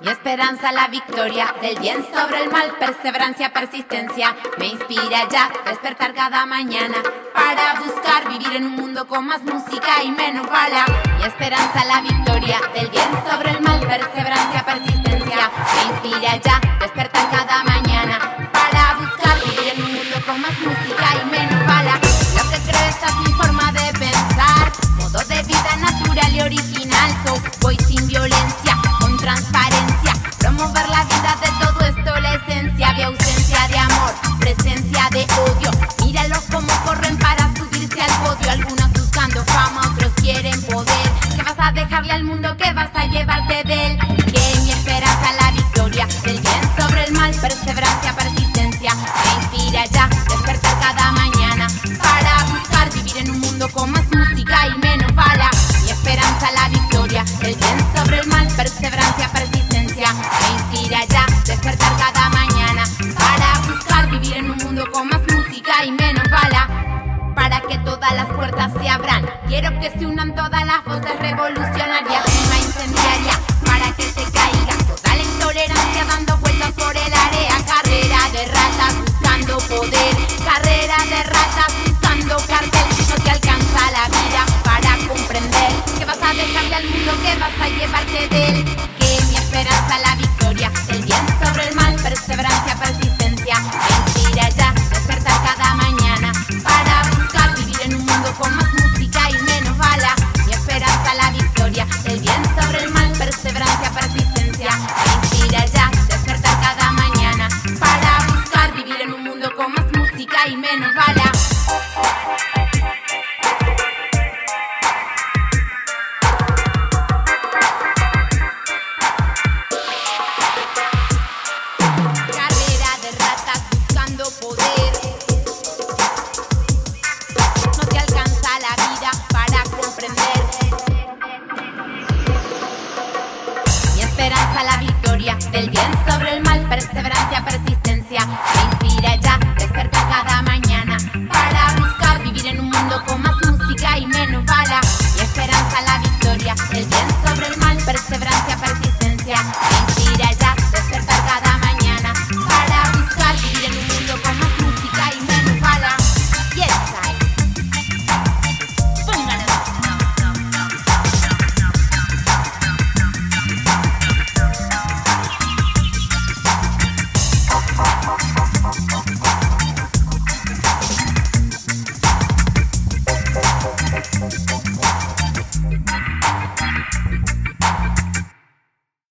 Mi esperanza, la victoria del bien sobre el mal, perseverancia, persistencia, me inspira ya despertar cada mañana para buscar vivir en un mundo con más música y menos bala. Mi esperanza, la victoria del bien sobre el mal, perseverancia, persistencia, me inspira ya despertar cada mañana para buscar vivir en un mundo con más música y menos bala. Lo que creo, esta es mi forma de pensar, modo de vida natural y original. So, voy sin violencia, con transparencia, promover la vida de todo esto, la esencia de ausencia de amor, presencia de odio. Míralos como corren para subirse al podio, algunos buscando fama, otros quieren poder. ¿Qué vas a dejarle al mundo? ¿Qué vas a llevarte de él? Que mi esperanza, la victoria del bien sobre el mal, perseverancia, persistencia, me inspira ya despertar cada mañana para buscar vivir en un mundo con más música y menos bala. Mi esperanza, la victoria del bien sobre el mal, perseverancia, persistencia, me inspira ya despertar cada mañana para buscar vivir en un mundo con más música y menos bala. Para que todas las puertas se abran, quiero que se unan todas las voces revolucionarias, una incendiaria para que se caiga toda la intolerancia dando vueltas por el área. Carrera de ratas buscando poder, carrera de ratas buscando cartel. No te alcanza la vida para comprender que vas a dejarle al mundo, que vas a llevarte de él. Que mi esperanza, la victoria del bien sobre el mal, perseverancia, persistencia, me inspira ya despertar cada mañana para buscar vivir en un mundo con más música y menos bala. Mi esperanza, la victoria del bien sobre el mal, perseverancia, persistencia, me inspira ya despertar cada mañana para buscar vivir en un mundo con más música y menos bala. Carrera de ratas buscando poder, no te alcanza la vida para comprender. Mi esperanza, la victoria del bien sobre el mal, perseverancia,